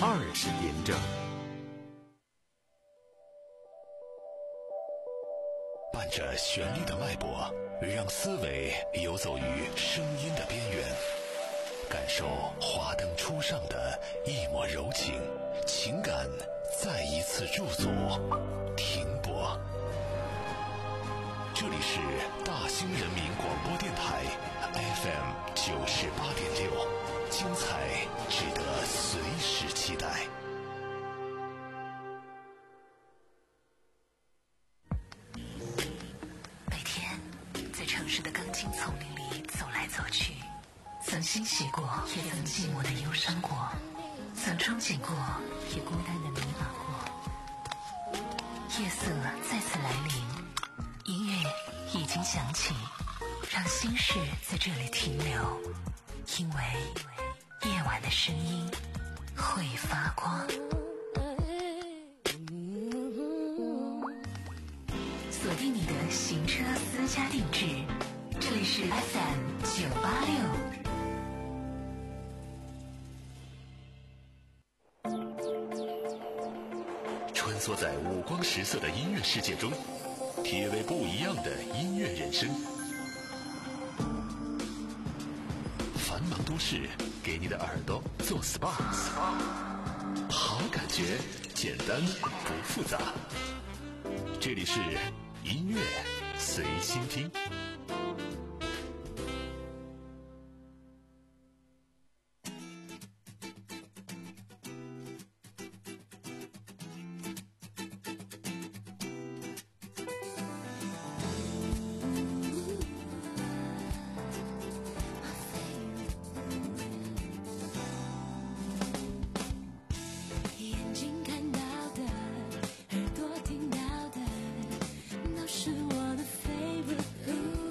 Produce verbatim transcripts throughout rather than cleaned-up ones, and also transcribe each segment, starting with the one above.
二十点整。 伴着旋律的脉搏，让思维游走于声音的边缘，感受华灯初上的一抹柔情，情感再一次驻足停泊。这里是大兴人民广播电台 F M 九十八点六，精彩值得随时期待。 城市的钢筋丛林里走来走去，曾欣喜过，也曾寂寞的忧伤过，曾憧憬过，也孤单的迷茫过。夜色再次来临，音乐已经响起，让心事在这里停留，因为夜晚的声音会发光。锁定你的行车私家定制，这里是 F M 九八六。 穿梭在五光十色的音乐世界中，体味不一样的音乐人生。繁忙都市给你的耳朵做 S P A， 好感觉简单不复杂。这里是音乐随心听。 是我的 favorite。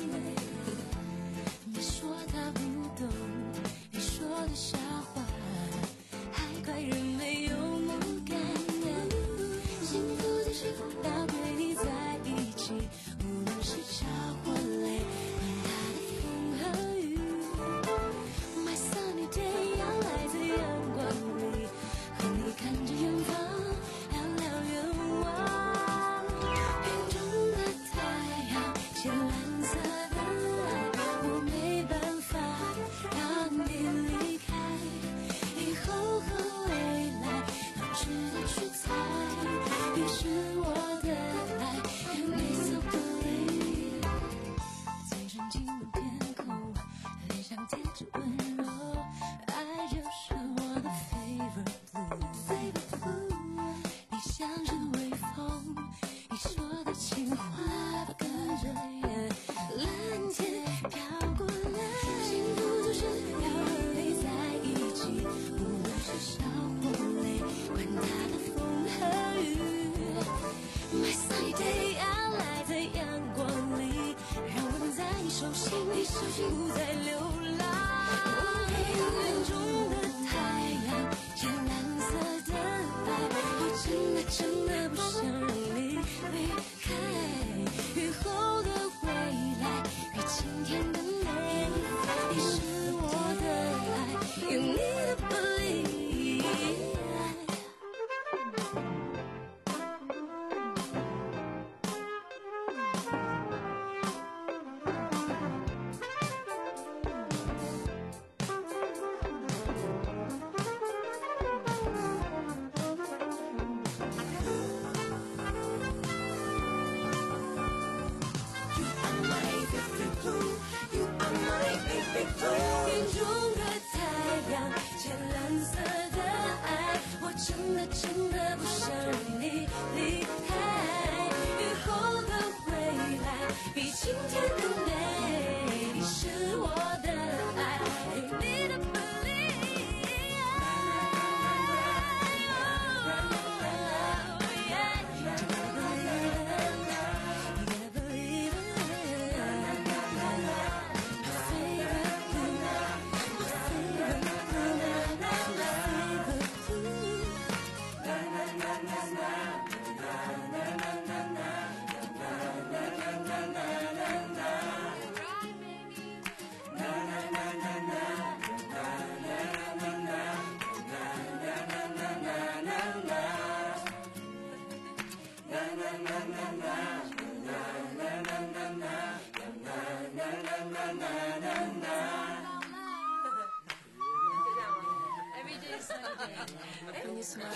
When you smile.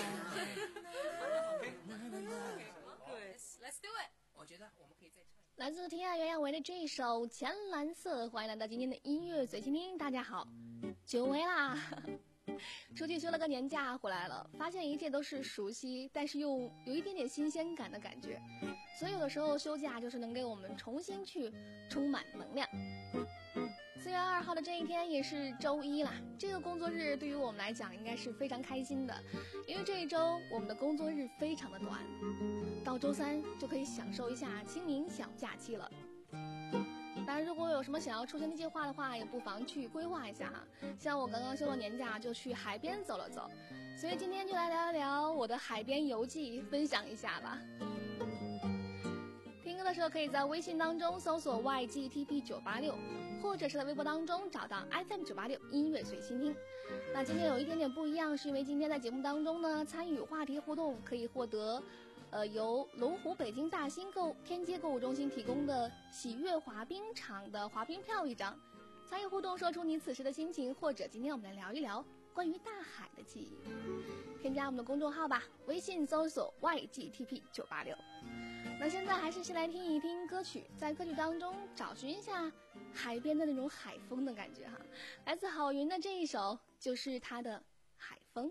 Good. Let's do it. 我觉得我们可以再唱。 来自天涯袁娅维的这一首《浅蓝色》，欢迎来到今天的音乐随心听。大家好，久违啦！出去休了个年假回来了，发现一切都是熟悉，但是又有一点点新鲜感的感觉。所以有的时候休假就是能给我们重新去充满能量。四月二号的这一天也是周一啦，这个工作日对于我们来讲应该是非常开心的，因为这一周我们的工作日非常的短，到周三就可以享受一下清明小假期了。当然如果有什么想要出行的计划的话，也不妨去规划一下哈。像我刚刚休了年假就去海边走了走，所以今天就来聊一聊我的海边游记，分享一下吧。听歌的时候可以在微信当中搜索 Y G T P 九八六，或者是在微博当中找到 F M 九八六音乐随心听。那今天有一点点不一样，是因为今天在节目当中呢，参与话题互动可以获得呃由龙湖北京大兴购天街购物中心提供的喜悦滑冰场的滑冰票一张。参与互动，说出你此时的心情，或者今天我们来聊一聊关于大海的记忆。添加我们的公众号吧，微信搜索 Y G T P 九八六。那现在还是先来听一听歌曲，在歌曲当中找寻一下海边的那种海风的感觉哈。来自郝云的这一首就是他的海风。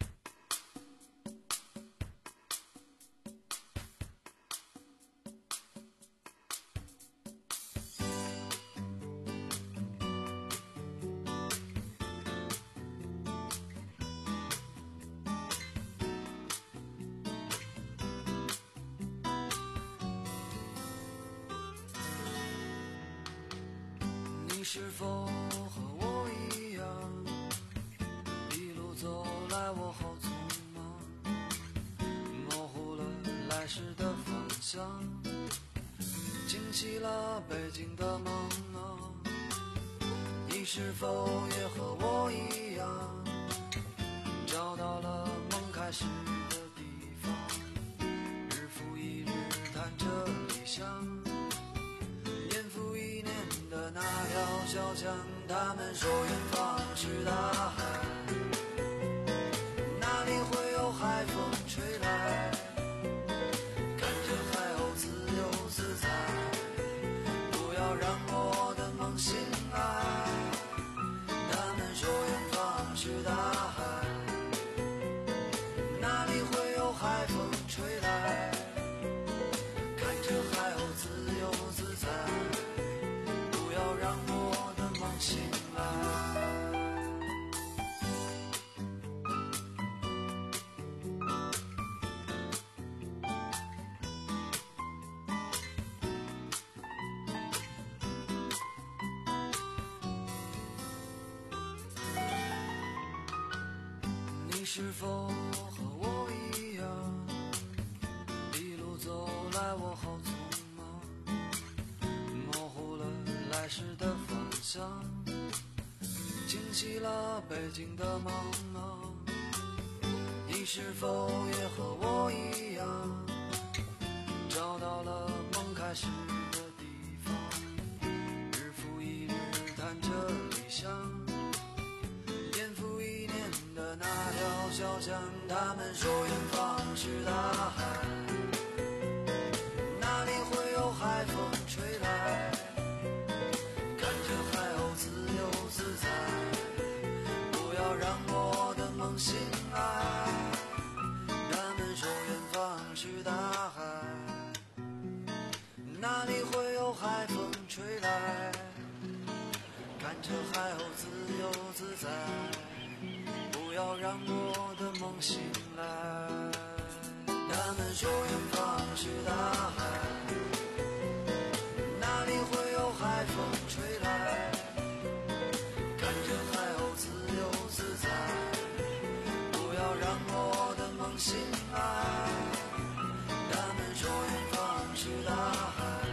你是否和我一样，一路走来我好匆忙，模糊了来时的方向，惊起了北京的梦啊。你是否也和我一样，找到了梦开始的地方，日复一日谈着理想，年复一年的那条小江，他们说远方是大海，哪里会有海风吹来，看着海鸥自由自在，不要让我的梦醒来。他们说远方是大海，哪里会有海风吹来，看着海鸥自由自在，不要让我的梦醒来。你是否和我一样，一路走来我好匆忙，模糊了来时的方向，惊起了北京的梦啊。你是否也和我一样，找到了梦开始的地方，日复一日谈着理想，年复一年的那条小江，他们说远方是大海，哪里会有海风吹来，看着海鸥自由自在，不要让我的梦醒来。他们说远方是大海，哪里会有海风吹来，看着海鸥自由自在，不要让我的梦醒来。他们说远方是大海，哪里会有海风吹来，看着海鸥自由自在，不要让我的梦醒来。他们说远方是大海，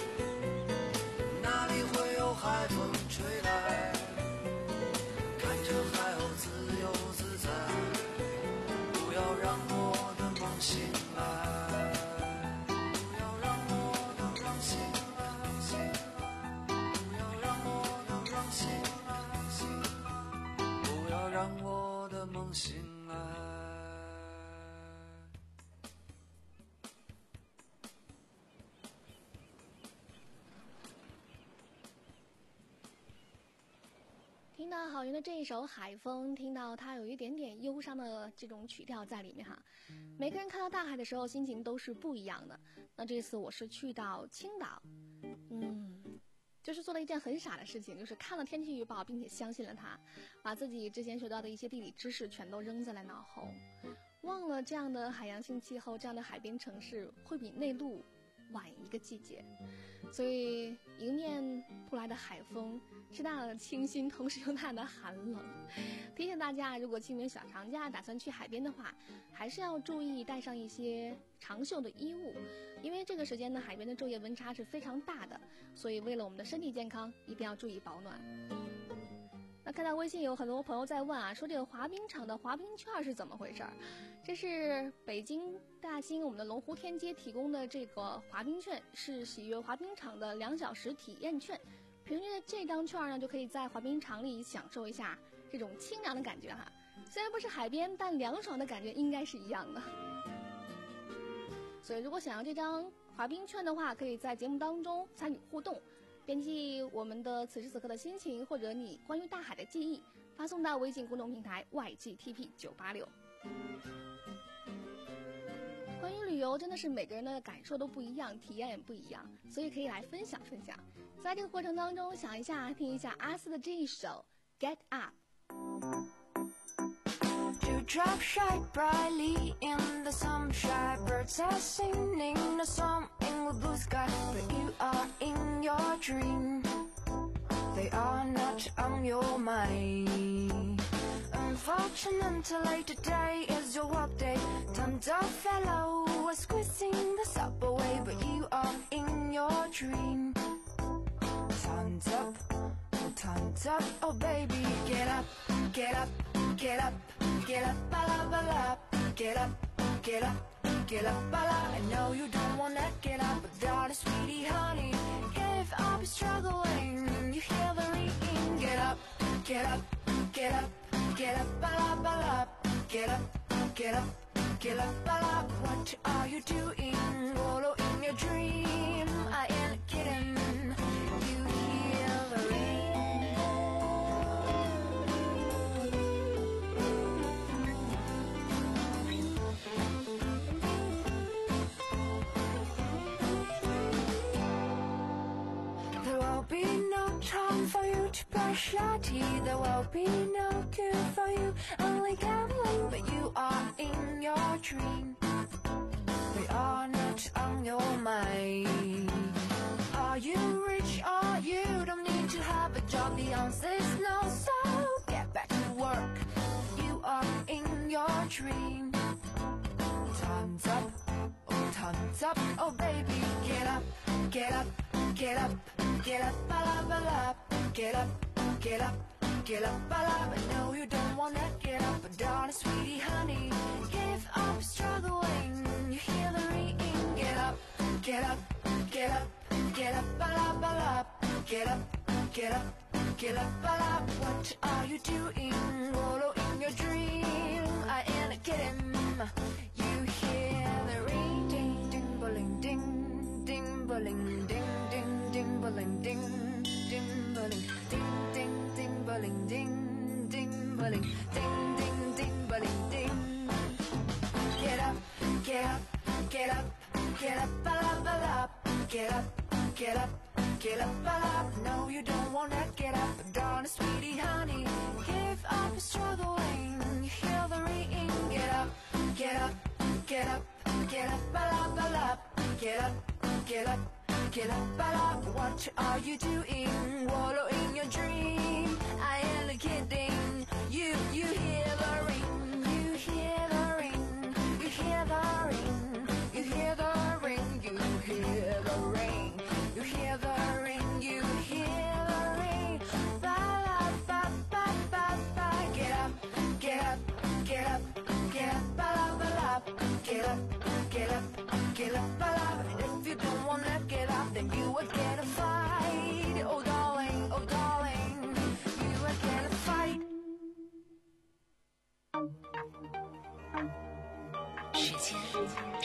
哪里会有海风吹来，看着海鸥自由自在，不要让我的梦醒来，不要让我的梦醒来，不要让我的梦醒来，不要让我的梦刚醒来。 听到郝云的这一首《海风》，听到它有一点点忧伤的这种曲调在里面哈。每个人看到大海的时候心情都是不一样的。那这次我是去到青岛，嗯，就是做了一件很傻的事情，就是看了天气预报并且相信了它，把自己之前学到的一些地理知识全都扔在了脑后，忘了这样的海洋性气候，这样的海边城市会比内陆晚一个季节。所以迎面扑来的海风是那样的清新，同时又那样的寒冷。提醒大家，如果清明小长假打算去海边的话，还是要注意带上一些长袖的衣物，因为这个时间呢，海边的昼夜温差是非常大的，所以为了我们的身体健康，一定要注意保暖。那看到微信有很多朋友在问啊，说这个滑冰场的滑冰券是怎么回事？这是北京大兴我们的龙湖天街提供的这个滑冰券，是喜悦滑冰场的两小时体验券。凭借这张券呢，就可以在滑冰场里享受一下这种清凉的感觉哈。虽然不是海边，但凉爽的感觉应该是一样的。所以如果想要这张滑冰券的话，可以在节目当中参与互动，编辑我们的此时此刻的心情，或者你关于大海的记忆，发送到微信公众平台 Y G T P 九八六。关于旅游，真的是每个人的感受都不一样，体验也不一样，所以可以来分享分享。在这个过程当中，想一下，听一下阿斯的这一首 Get Up。Dewdrop shine brightly in the sunshine, birds are singing a song in the blue sky, but you are in your dream. They are not on your mind. Unfortunately, today is your work day. Tons of fellows are squeezing the subway, but you are in your dream. Tons up, oh tons up, oh baby, get up, get up, get up, get up, bala bala, get up, get up, get up, bala. I know you don't wanna get up, but darling sweetie honey, give up struggling. You hear the ringing, get up, get up, get up, get up, bala bala, get up, get up, get up, bala. What are you doing? Wallow in your dream. I ain't kidding. You hear the rain. There will be no time for you to brush your teeth. There will be no cure for you, only gambling, but you are in your dream. They are not on your mind. Are you rich or you don't need to have a job? The answer is no, so get back to work. You are in your dream. Time's up, oh time's up, oh baby, get up, get up, get up, get up, bala bala, get up, get up, get up, bala. I know you don't wanna get up, but darling sweetie honey, give up struggling. You hear the ringing, get up, get up, get up, get up, bala bala, get up, get up, get up, bala. What are you doing? Wallow in your dream. I ain't kidding. You hear the ring, ding, ding, bling, ding, ding, bling, ding, ding, ding, bling, ding, ding, bling, ding, ding, ding, bling, ding, ding, bling, ding, ding, ding, bling, ding. Get up, get up, get up, get up, bala bala, get up, get up, get up, bala. No, you don't wanna get up, darling sweetie honey, give up struggling. You hear the ringing, get up, get up, get up, get up, bala bala, get up, get up, get up, bala. What are you doing? Wallow in your dream. I ain't kidding. You, you hear the ring, you hear the ring, you hear the ring, you hear the ring, you hear the ring, you hear the ring, you hear the ring. Ba ba ba ba ba. Get up, get up, get up, get up, ba ba la. Get up, get up, get up, ba la. If you don't wanna get up, then you will get a fight. Oh darling, oh darling, you will get a fight.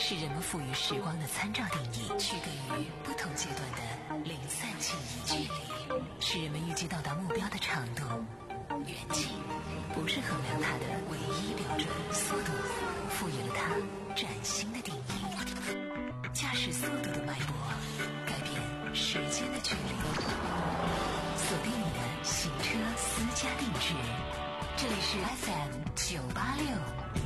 是人们赋予时光的参照定义，区隔于不同阶段的零散记忆。距离是人们预计到达目标的长度，远近不是衡量它的唯一标准，速度赋予了它崭新的定义。驾驶速度的脉搏改变时间的距离。锁定你的行车私家定制，这里是 F M 九八六。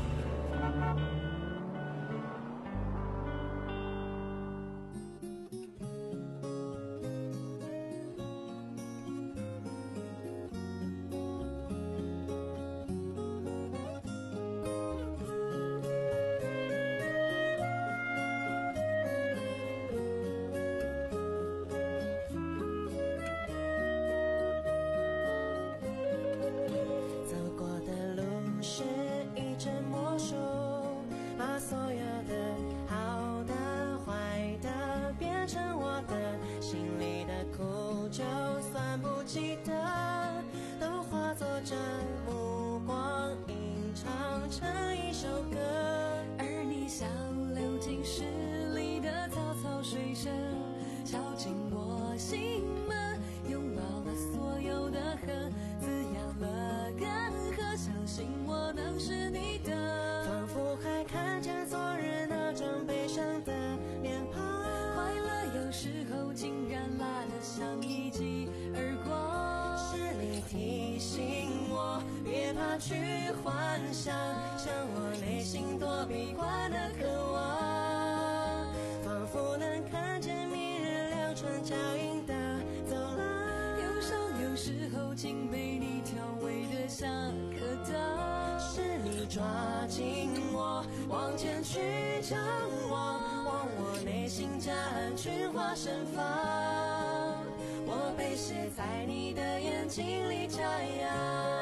去幻想，像我内心躲避惯的渴望，仿佛能看见明日两串脚印的走廊，忧伤有时候竟被你调味的像可当，是你抓紧我往前去张望，望我内心夹岸群花盛放，我被写在你的眼睛里眨样。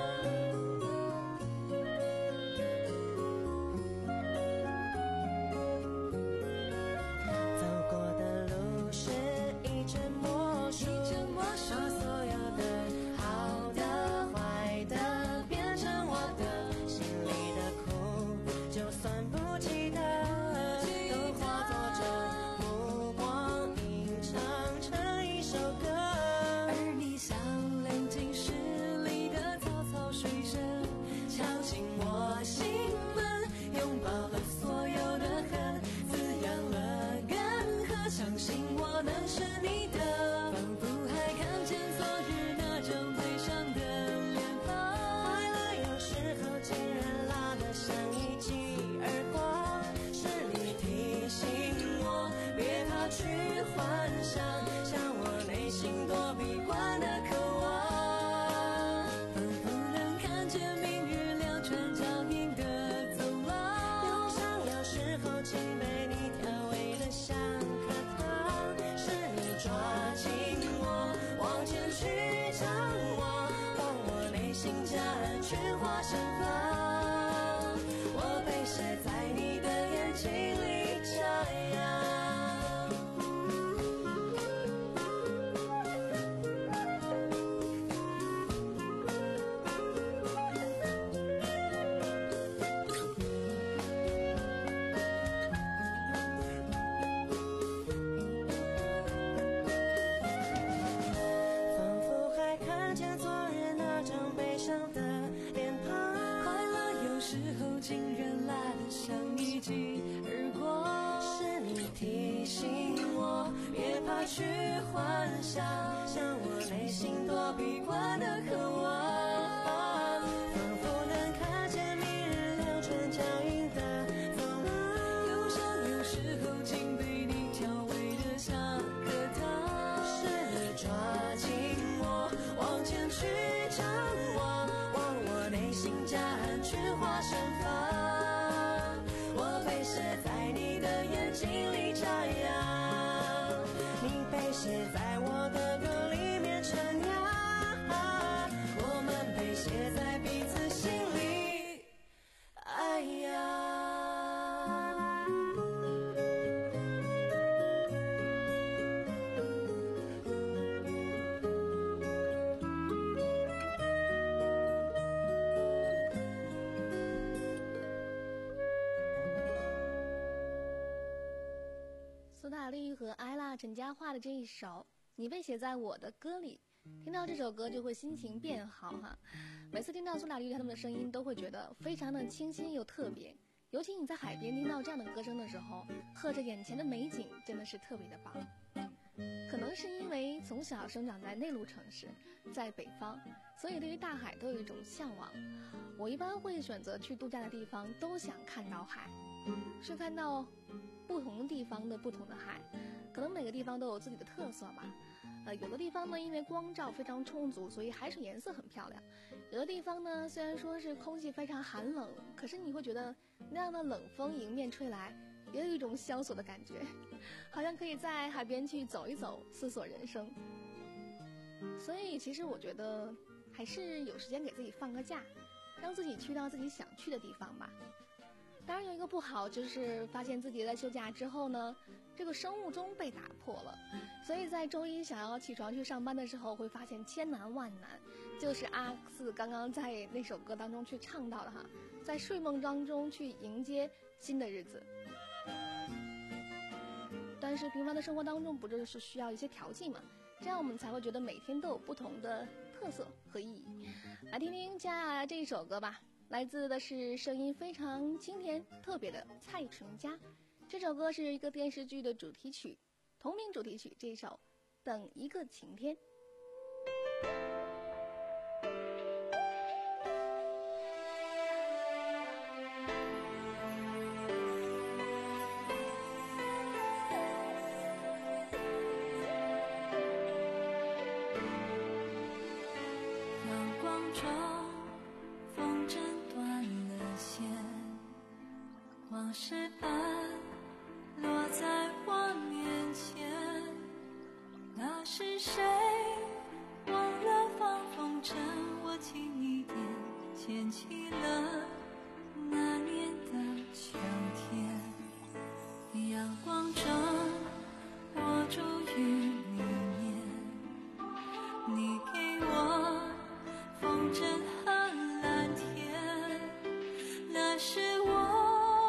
去幻想，像我内心躲避惯的渴望，仿佛能看见明日两串脚印的走廊，忧伤有时候竟被你调味的像可当，是你抓紧我往前去张望，望我内心夹岸群花盛放，我被写在你的眼睛里眨样，你被写在我的歌里面徜徉。 丽和艾拉陈嘉桦的这一首《你被写在我的歌里》，听到这首歌就会心情变好哈。每次听到苏打绿他们的声音，都会觉得非常的清新又特别。尤其你在海边听到这样的歌声的时候，和着眼前的美景，真的是特别的棒。可能是因为从小生长在内陆城市，在北方，所以对于大海都有一种向往。我一般会选择去度假的地方，都想看到海，是看到不同地方的不同的海，可能每个地方都有自己的特色吧。呃，有的地方呢，因为光照非常充足，所以海水颜色很漂亮；有的地方呢，虽然说是空气非常寒冷，可是你会觉得那样的冷风迎面吹来，也有一种萧索的感觉，好像可以在海边去走一走，思索人生。所以其实我觉得还是有时间给自己放个假，让自己去到自己想去的地方吧。当然有一个不好，就是发现自己在休假之后呢，这个生物钟被打破了，所以在周一想要起床去上班的时候，会发现千难万难，就是阿四刚刚在那首歌当中去唱到的哈，在睡梦当中去迎接新的日子。但是平凡的生活当中不就是需要一些调剂嘛，这样我们才会觉得每天都有不同的特色和意义。来听听接下来这一首歌吧，来自的是声音非常清甜特别的蔡淳佳。这首歌是一个电视剧的主题曲，同名主题曲，这首等一个晴天。 往事般落在我面前，那是谁忘了放风筝，我轻一点牵起了那年的秋天。阳光中我住于里面，你给我风筝和蓝天，那是我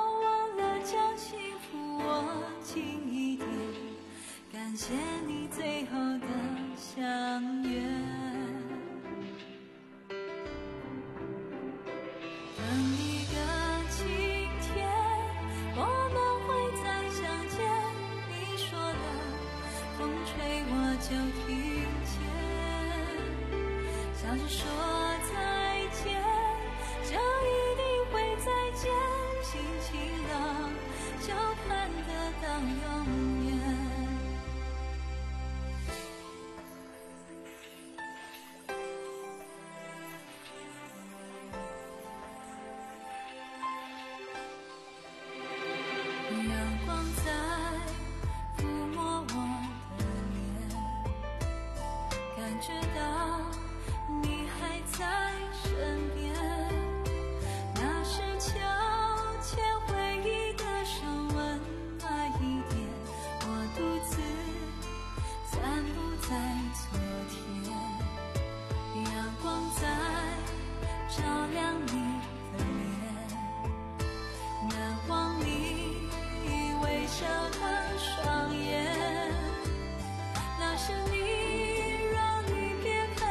感谢你最后的相约，等一个晴天，我们会再相见。你说的风吹我就听见，笑着说再见，就一定会再见。心情了就看得到永远。双眼，那是你让你别看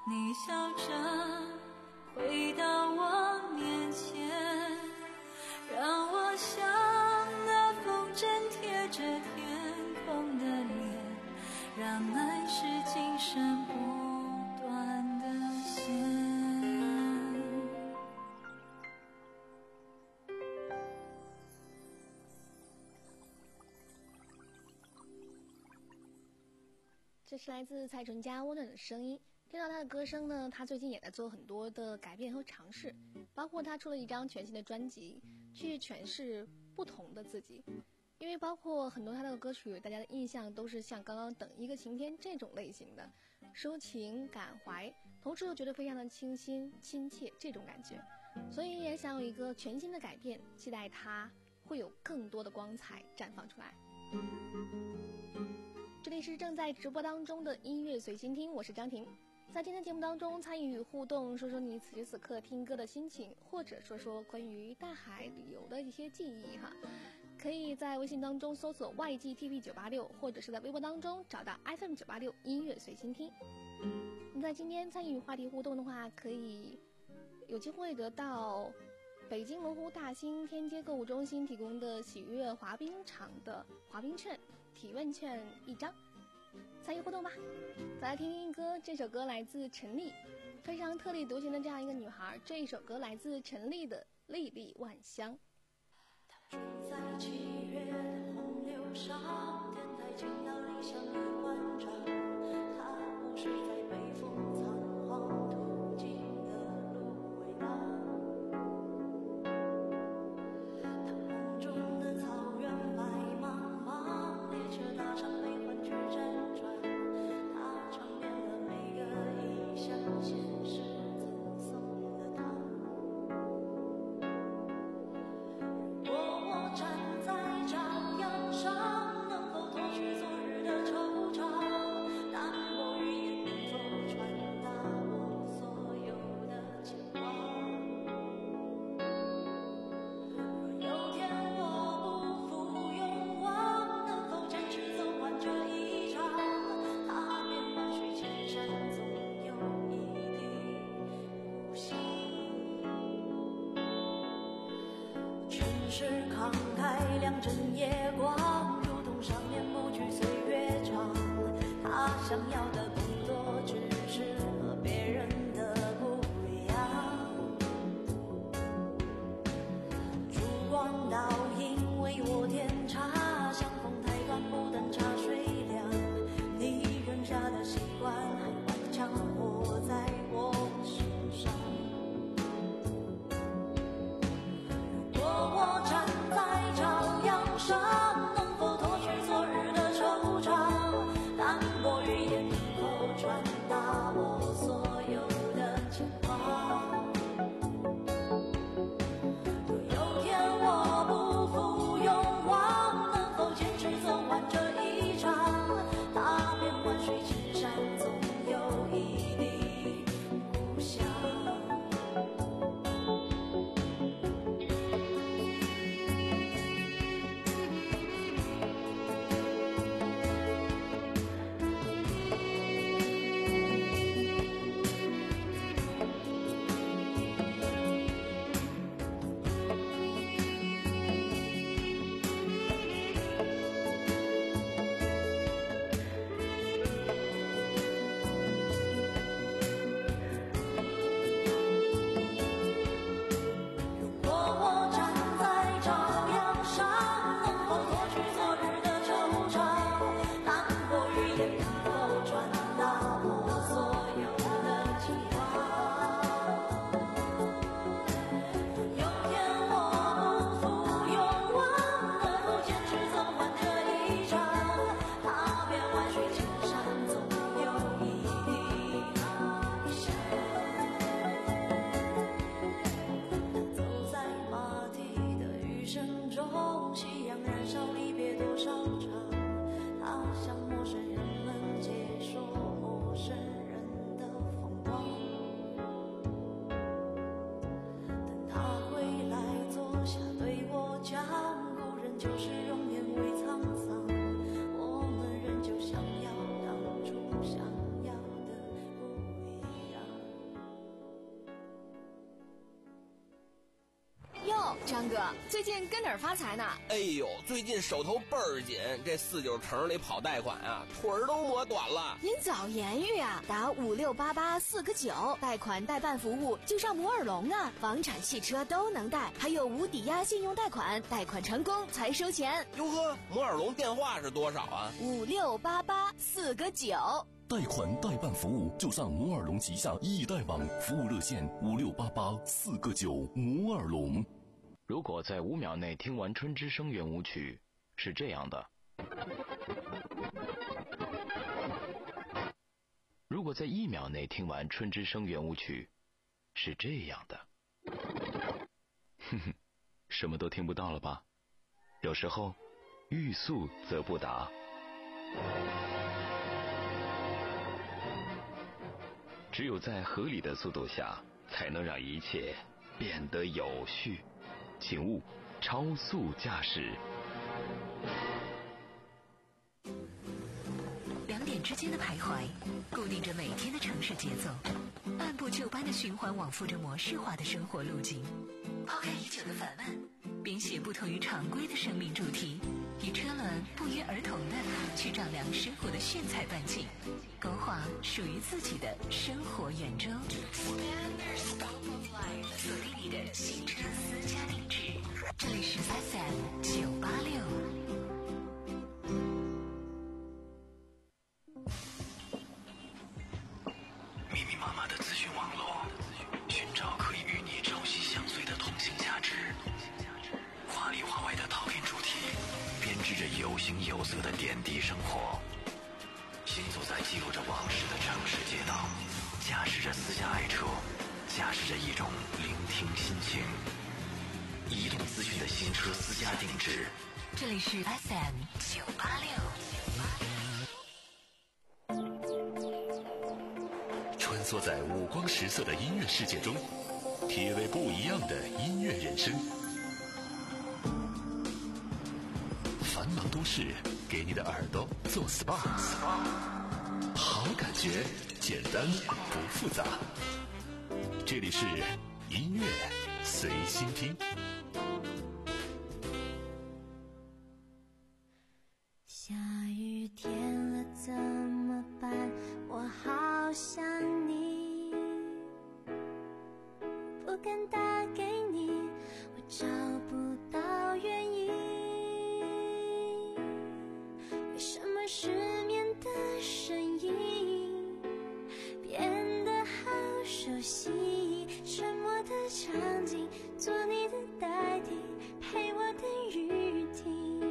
你笑着回到我面前，让我像那风筝贴着天空的脸，让爱是今生不断的线。 这是来自蔡淳佳温暖的声音。听到他的歌声呢，他最近也在做很多的改变和尝试，包括他出了一张全新的专辑，去诠释不同的自己。因为包括很多他的歌曲，大家的印象都是像刚刚等一个晴天这种类型的，抒情感怀，同时又觉得非常的清新亲切这种感觉，所以也想有一个全新的改变，期待他会有更多的光彩绽放出来。这里是正在直播当中的音乐随心听，我是张婷。在今天节目当中参与互动，说说你此时此刻听歌的心情，或者说说关于大海旅游的一些记忆哈，可以在微信当中搜索 Y G T V 九八六，或者是在微博当中找到 F M 九八六音乐随心听。你在今天参与话题互动的话，可以有机会得到北京罗湖大兴天街购物中心提供的喜悦滑冰场的滑冰券、体温券一张，参与互动吧。再来听听歌，这首歌来自陈粒，非常特立独行的这样一个女孩。这一首歌来自陈粒的《粒粒万香》。 住在七月的洪流上，天台倾倒理想的关照，它不是在北风仓皇途经的芦苇浪。当梦中的草原白茫茫，列车搭上悲欢去辗转，它尝遍了每个异乡现实赠送的糖。如果我站在朝阳上，能否脱去昨日的惆怅？淡薄语言能否传达我所有的牵挂？若有天我不负勇往，能否坚持走完这一场？踏遍万水千山，总有一地无心。全是慷慨，两枕夜光，如同上面某句岁月长。他想要的不多，只是和别人的不一样。烛光倒影为我添茶，相逢太短，不等茶水凉。你扔下的习惯还顽强活在我身上。如果我站在朝阳上，能否脱去昨日的惆怅？淡薄语言能否传达我哟，张哥，最近跟哪儿发财呢？ 哎呦，最近手头倍儿紧，这四九城里跑贷款啊，腿儿都磨短了。 您早言语啊，打五六八八四个九，贷款代办服务就上摩尔龙啊，房产、汽车都能贷，还有无抵押信用贷款，贷款成功才收钱。 哟呵，摩尔龙电话是多少啊？ 五六八八四个九。 贷款代办服务就上摩尔龙旗下易贷网，服务热线五六八八四个九。摩尔龙。 如果在五秒内听完《春之声》圆舞曲，是这样的；如果在一秒内听完《春之声》圆舞曲，是这样的。哼哼，什么都听不到了吧？有时候，欲速则不达。只有在合理的速度下，才能让一切变得有序。请勿超速驾驶。 两点之间的徘徊，固定着每天的城市节奏，按部就班的循环往复着模式化的生活路径。抛开已久的烦闷，编写不同于常规的生命主题，以车轮不约而同的去丈量生活的炫彩半径，勾画属于自己的生活圆周。锁定你的新车私家定制，这里是 F M 九八六。 密密麻麻的资讯网络，寻找可以与你朝夕相随的同性价值。华里华外的套片主题，编织着有形有色的点滴生活。行走在记录着往事的城市街道，驾驶着私家爱车，驾驶着一种聆听心情。移动资讯的新车私家定制， 这里是 F M 九八六。 穿梭在五光十色的音乐世界中，体味不一样的音乐人生。繁忙都市给你的耳朵做 S P A， 好感觉简单不复杂。这里是音乐随心听。 下雨天了怎么办？我好想你，不敢打给你，我找不到原因。为什么失眠的声音变得好熟悉？沉默的场景，做你的代替，陪我等雨停。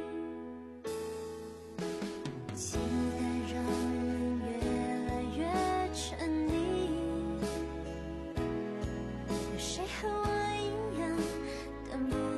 期待让人越来越沉溺，有谁和我一样等不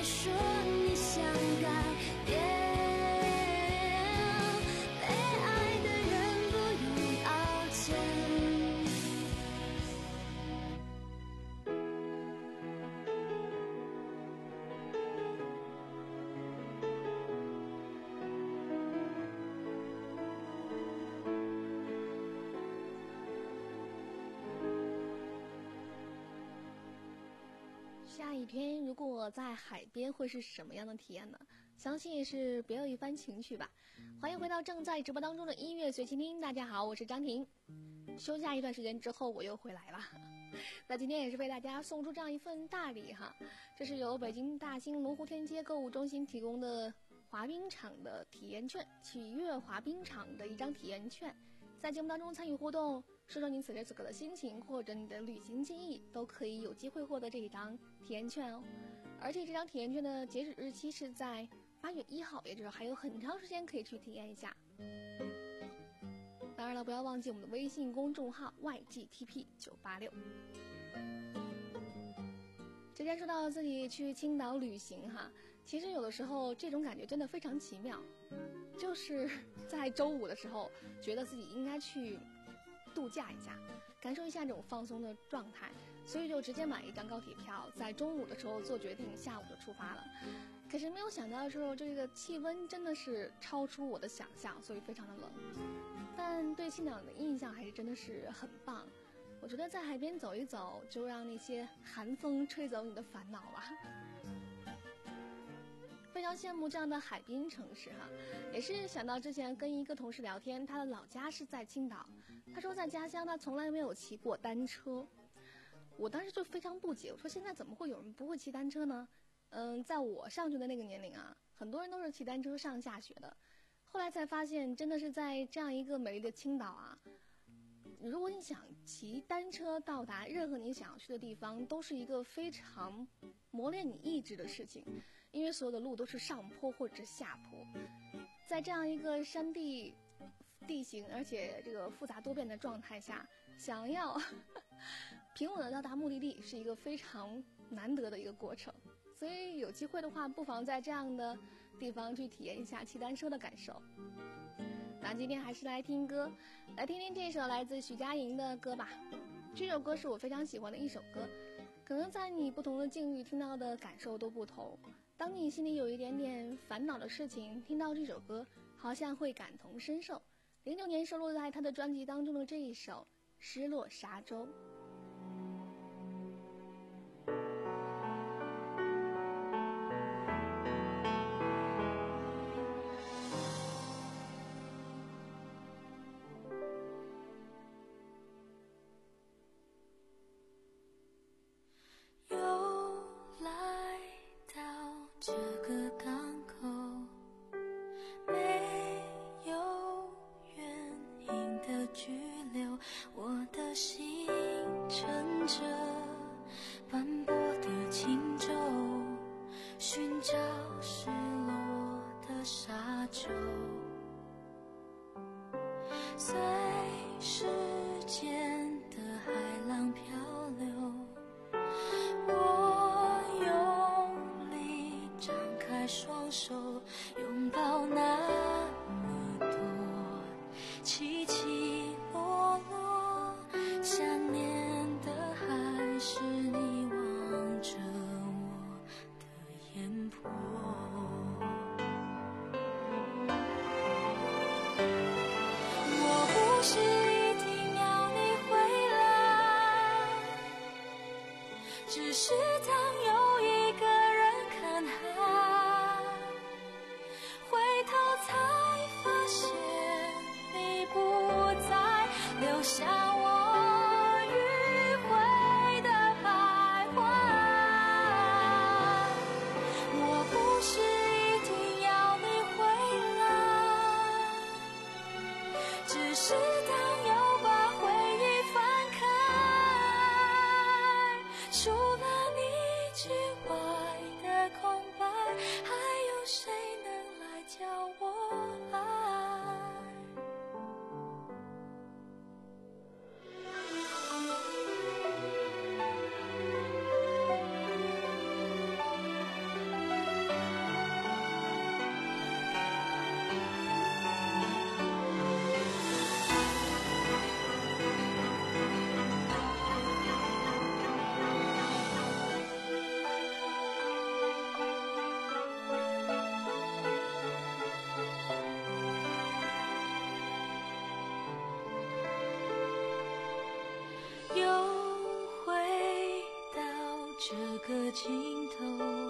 别说你想改变，被爱的人不用道歉。 下雨天如果在海边会是什么样的体验呢？相信也是别有一番情趣吧。欢迎回到正在直播当中的音乐随倾听，大家好，我是张婷。休假一段时间之后我又回来了，那今天也是为大家送出这样一份大礼哈，这是由北京大兴龙湖天街购物中心提供的滑冰场的体验券，启悦滑冰场的一张体验券。在节目当中参与互动，说说你此时此刻的心情或者你的旅行记忆，都可以有机会获得这一张体验券哦。而且这张体验券的截止日期是在八月一号，也就是还有很长时间可以去体验一下。当然了，不要忘记我们的微信公众号 Y G T P 九八六。之前说到自己去青岛旅行哈，其实有的时候这种感觉真的非常奇妙，就是在周五的时候觉得自己应该去度假一下，感受一下这种放松的状态，所以就直接买一张高铁票，在中午的时候做决定，下午就出发了。可是没有想到的时候，这个气温真的是超出我的想象，所以非常的冷。但对青岛的印象还是真的是很棒。我觉得在海边走一走，就让那些寒风吹走你的烦恼吧。非常羡慕这样的海滨城市哈，也是想到之前跟一个同事聊天，他的老家是在青岛，他说在家乡他从来没有骑过单车。我当时就非常不解，我说现在怎么会有人不会骑单车呢？嗯，在我上学的那个年龄啊，很多人都是骑单车上下学的。后来才发现，真的是在这样一个美丽的青岛啊，如果你想骑单车到达任何你想要去的地方，都是一个非常磨练你意志的事情，因为所有的路都是上坡或者是下坡，在这样一个山地地形而且这个复杂多变的状态下，想要平稳的到达目的地是一个非常难得的一个过程。所以有机会的话，不妨在这样的地方去体验一下骑单车的感受。那今天还是来听歌，来听听这首来自许佳莹的歌吧。这首歌是我非常喜欢的一首歌，可能在你不同的境遇听到的感受都不同。当你心里有一点点烦恼的事情，听到这首歌好像会感同身受。零九年收录在他的专辑当中的这一首《失落沙洲》。 这个港口没有原因的拘留，我的心乘着斑驳的轻舟，寻找失落的沙洲，随时间的海浪漂流，我用力张开双手，拥抱那么多起起落落，想念的还是你望着我的眼波。我不是一定要你回来，只是当有一个人看海，回头才发现你不在，留下我迂回的徘徊。我不尽头，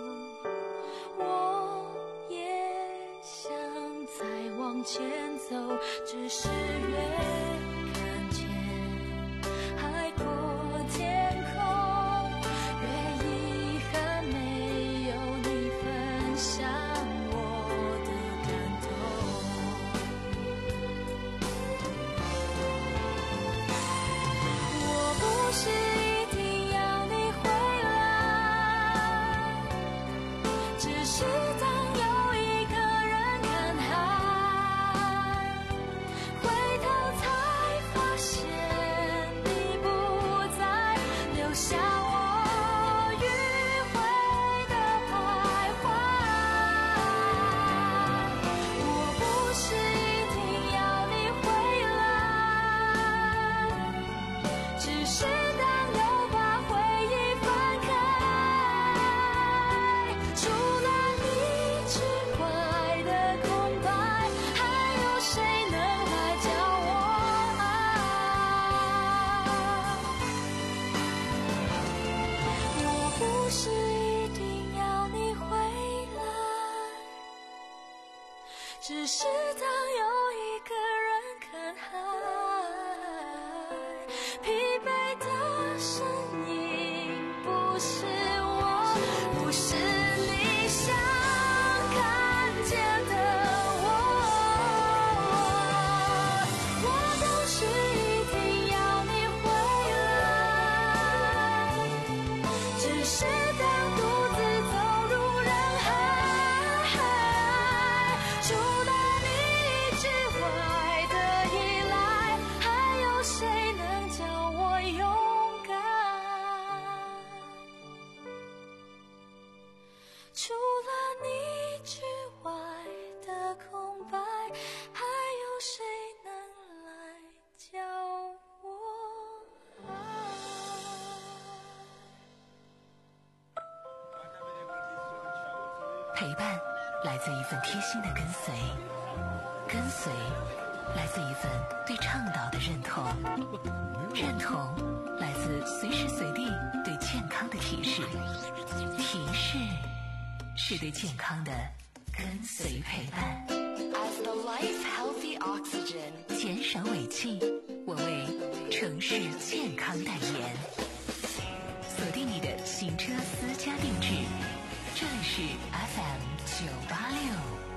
我也想再往前走，只是越看见海阔天空，越遗憾没有你分享我的感动。我不是一定要你回来，只是当有一个人看海，回头才发现你不在，留下我迂回的徘徊。我不是一定要你回来，只是当又把回忆翻开，除了你之外的空白，还有谁能来教我爱？我不是一定要你回来，只是当有一个人看海，疲惫的身影不是我，不是你想看见的我，我都是一定要你回来，只是当独自走入人海，除了你之外的依赖，还有谁能叫我勇敢？除了你之外的空白，还有谁能来教我爱？ 陪伴来自一份贴心的跟随，跟随来自一份对倡导的认同，认同来自随时随地对健康的提示，提示是对健康的跟随陪伴。As the life healthy oxygen， 减少尾气，我为城市健康代言。锁定你的行车私家定制，这里是 F M 九八六。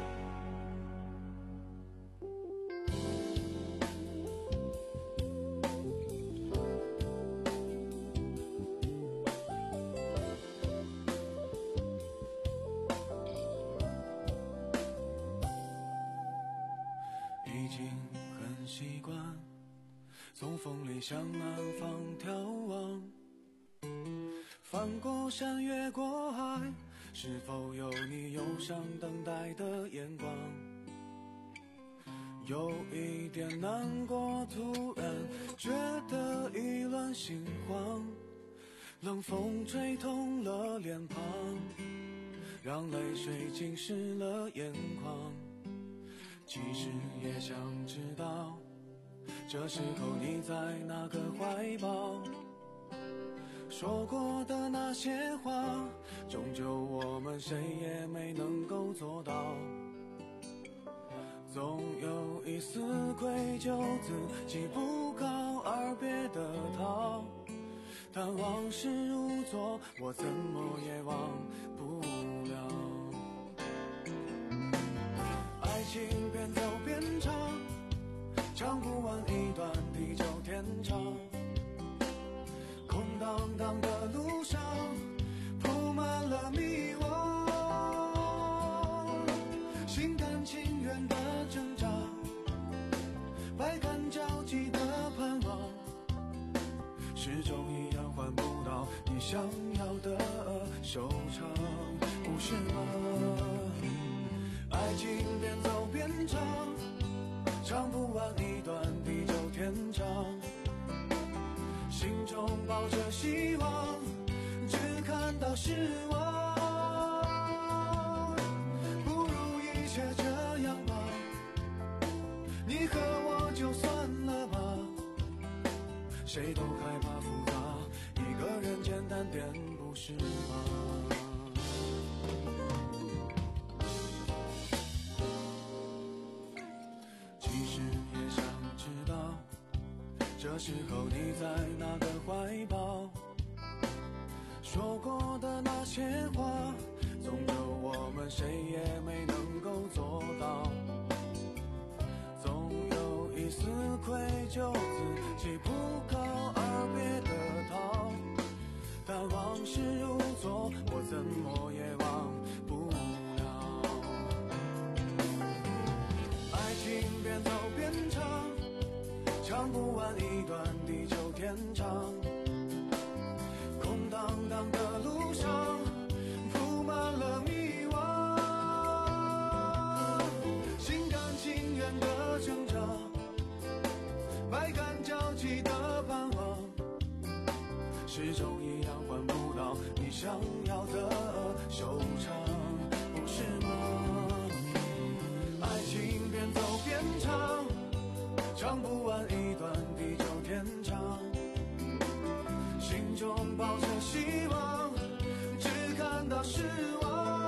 已经很习惯从风里向南方眺望，翻过山越过海，是否有你忧伤等待的眼光？有一点难过，突然觉得意乱心慌，冷风吹痛了脸庞，让泪水浸湿了眼眶。其实也想知道，这时候你在哪个怀抱？说过的那些话，终究我们谁也没能够做到。总有一丝愧疚，自己不告而别的逃，但往事如昨，我怎么也忘不了。爱情边走边唱，唱不完一段地久天长。空荡荡的路上铺满了迷惘，心甘情愿的挣扎，百感交集的盼望，始终一样换不到你想要的收场，不是吗？爱情边走边唱，唱不完一段地久天长，心中抱着希望，只看到失望。不如一切这样吧，你和我就算了吧，谁都害怕复杂，一个人简单点不是吗？ 的时候你在哪个怀抱？说过的那些话，总有我们谁也没能够做到。总有一丝愧疚，自己不告而别的逃。但往事如昨，我怎么也忘不了。爱情边走边唱，唱不完一段地久天长。空荡荡的路上铺满了迷惘，心甘情愿的挣扎，百感交集的盼望，始终一样换不到你想要的收场，不是吗？爱情边走边唱，唱不完一段地久天长。心中抱着希望，只看到失望。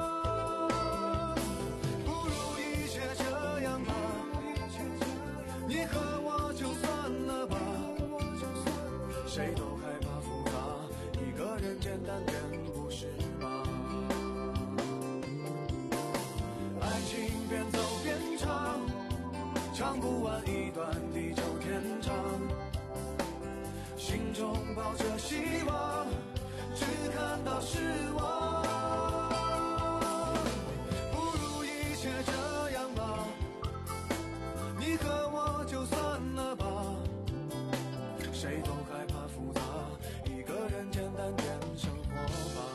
不如一切这样吧，你和我就算了吧。谁都害怕复杂，一个人简单点，不是吗？爱情边走边唱，唱不完一段地久天长。心中抱着希望，只看到失望。不如一切这样吧，你和我就算了吧。谁都害怕复杂，一个人简单点生活吧。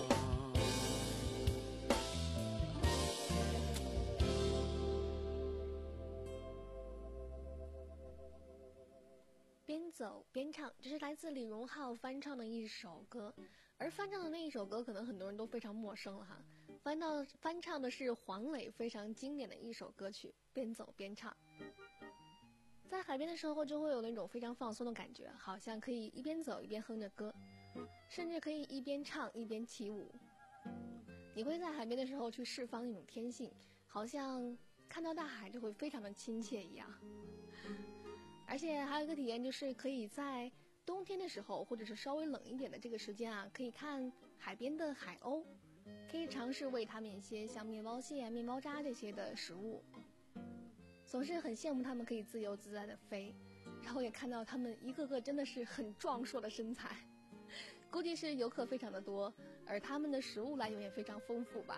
边走边唱，这是来自李荣浩翻唱的一首歌，而翻唱的那一首歌可能很多人都非常陌生了哈。翻到翻唱的是黄磊非常经典的一首歌曲《边走边唱》。在海边的时候就会有那种非常放松的感觉，好像可以一边走一边哼着歌，甚至可以一边唱一边起舞。你会在海边的时候去释放一种天性，好像看到大海就会非常的亲切一样。而且还有一个体验，就是可以在冬天的时候，或者是稍微冷一点的这个时间啊，可以看海边的海鸥，可以尝试喂它们一些像面包屑、面包渣这些的食物。总是很羡慕它们可以自由自在的飞，然后也看到它们一个个真的是很壮硕的身材，估计是游客非常的多，而它们的食物来源也非常丰富吧。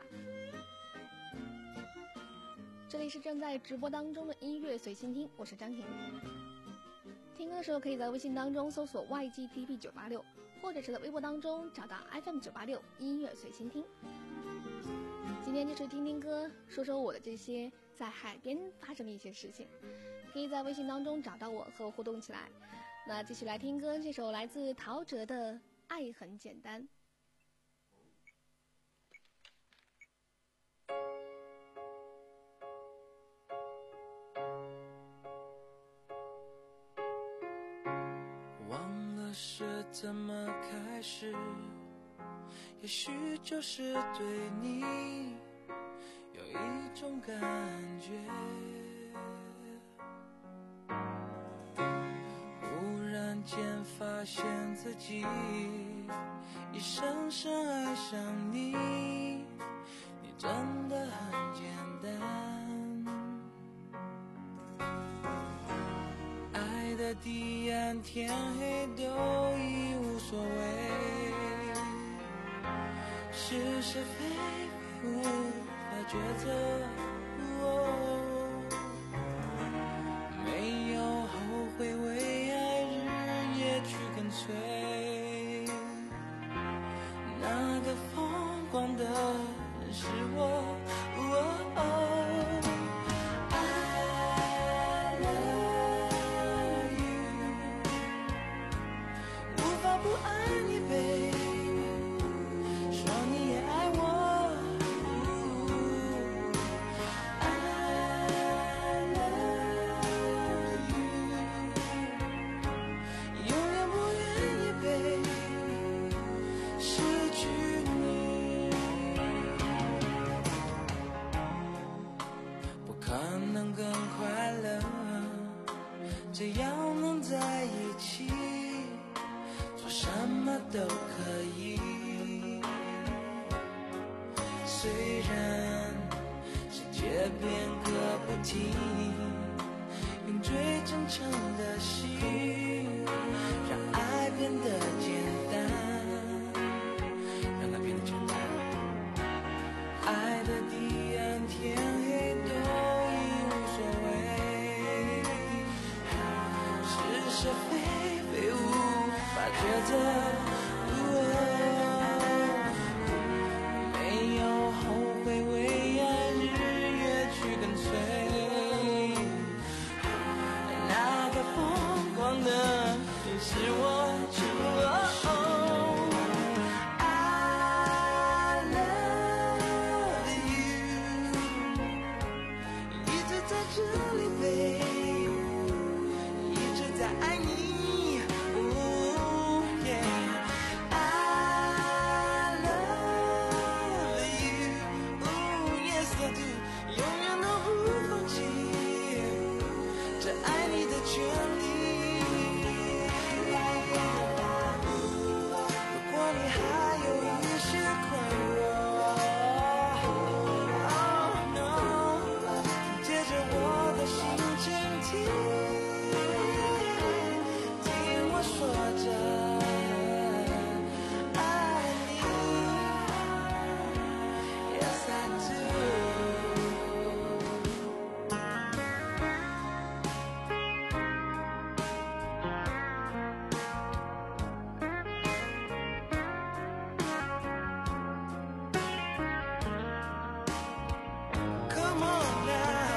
这里是正在直播当中的音乐随心听，我是张婷。听歌的时候可以在微信当中搜索 Y G T B 九八六， 或者是在微博当中找到 F M 九八六音乐随心听。今天就是听听歌，说说我的这些在海边发生的一些事情，可以在微信当中找到我和我互动起来。那继续来听歌，这首来自陶喆的《爱很简单》。 是怎么开始，也许就是对你有一种感觉，忽然间发现自己已深深爱上你，你真的很简单，爱的地暗天黑都已无所谓，是是非非无法抉择，哦，没有后悔，为爱日夜去跟随，那个疯狂的人是我，哦哦不爱你 baby， 说你也爱我，哦 I love you， 永远不愿意 baby 失去你，不可能更快乐，只要能在都可以。虽然世界变个不停，用最真诚的心，让爱变得简单，让爱变得简单。爱的彼岸，天黑都已无所谓，是是非非无法抉择。没有后悔，为爱日夜去跟随。那个疯狂的是我，是我。这里飞，一直在爱你。Oh yeah, I love you. Oh yes I do， 永远都不放弃这爱你的权利。如果你还有一些困扰。听我说着爱你 Yes I do。 Come on now。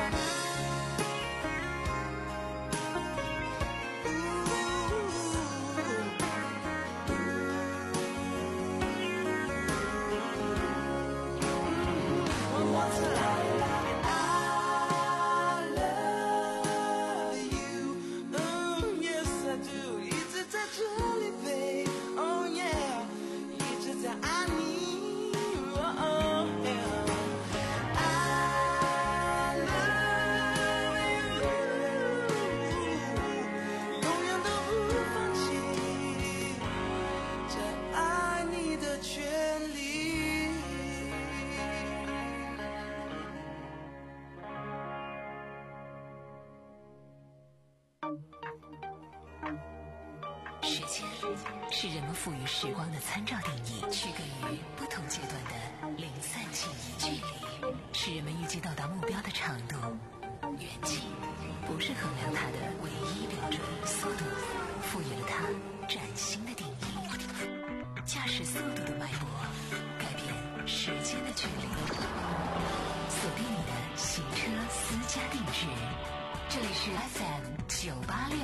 时间是人们赋予时光的参照定义，区隔于不同阶段的零散记忆。距离是人们预计到达目标的长度，远近不是衡量它的唯一标准。速度赋予了它崭新的定义，驾驶速度的脉搏改变时间的距离。锁定你的行车私家定制，这里是 F M 九八六。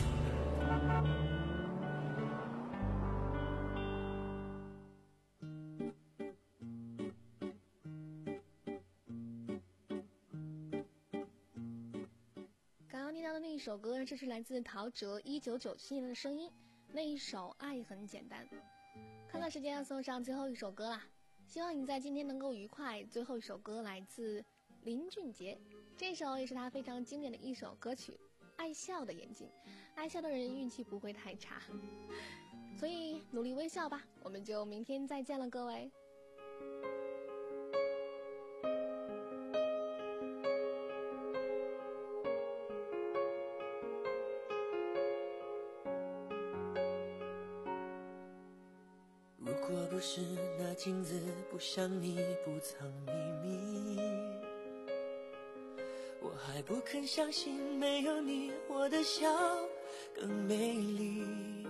刚刚听到的那一首歌，这是来自陶喆一九九七年的声音，那一首《爱很简单》。看看时间，要送上最后一首歌啦，希望你在今天能够愉快。最后一首歌来自林俊杰，这首也是他非常经典的一首歌曲，《爱笑的眼睛》。爱笑的人运气不会太差，所以努力微笑吧。我们就明天再见了，各位。 如果不是那镜子不像你不藏秘密，我还不肯相信没有你我的笑更美丽。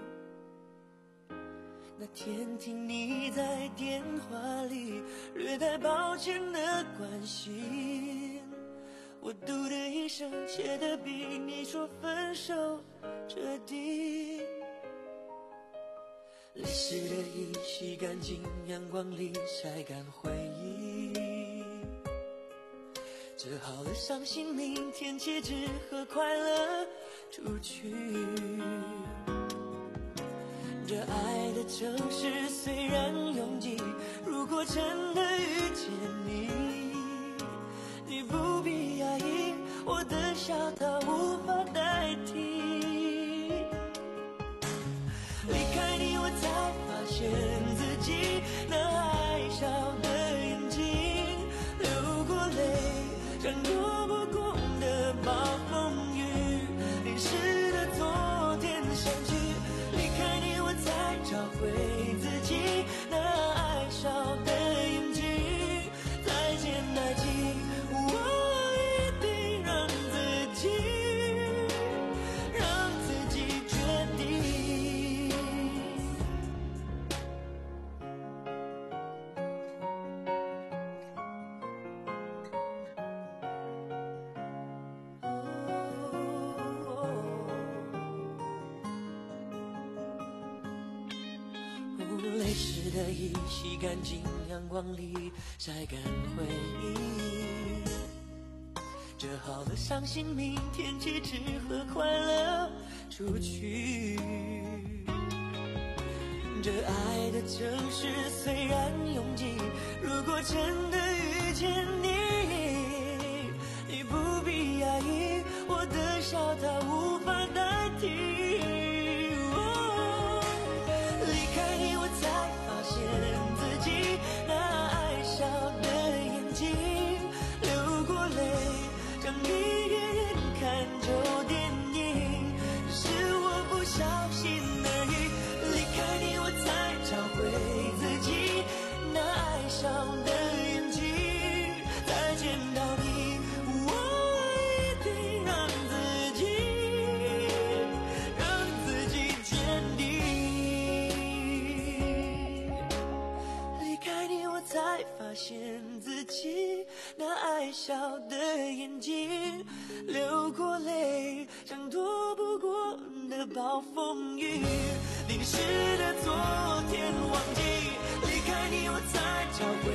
那天听你在电话里略带抱歉的关心，我嘟的一声切得比你说分手彻底。历史的遗洗干净，阳光里晒干回忆，折好了伤心，明天起只和快乐出去。这爱的城市虽然拥挤，如果真的遇见你，你不必压抑，我的笑它无法代替。离开你我才发泪湿的衣洗干净，阳光里晒干回忆。折好了伤心，明天起只和快乐出去。这爱的城市虽然拥挤，如果真的遇见你，你不必压抑，我的笑它无法代替。哦，离开你我才发现自己那爱笑的眼睛，流过泪让一个人看旧电影，是我不小心而已。离开你我才找回自己那爱笑的眼睛，再见到你我一定让自己让自己坚定。离开你我才发现自己那爱笑的眼睛，流过泪像躲不过的暴风雨，淋湿的昨天忘记。离开你我才找回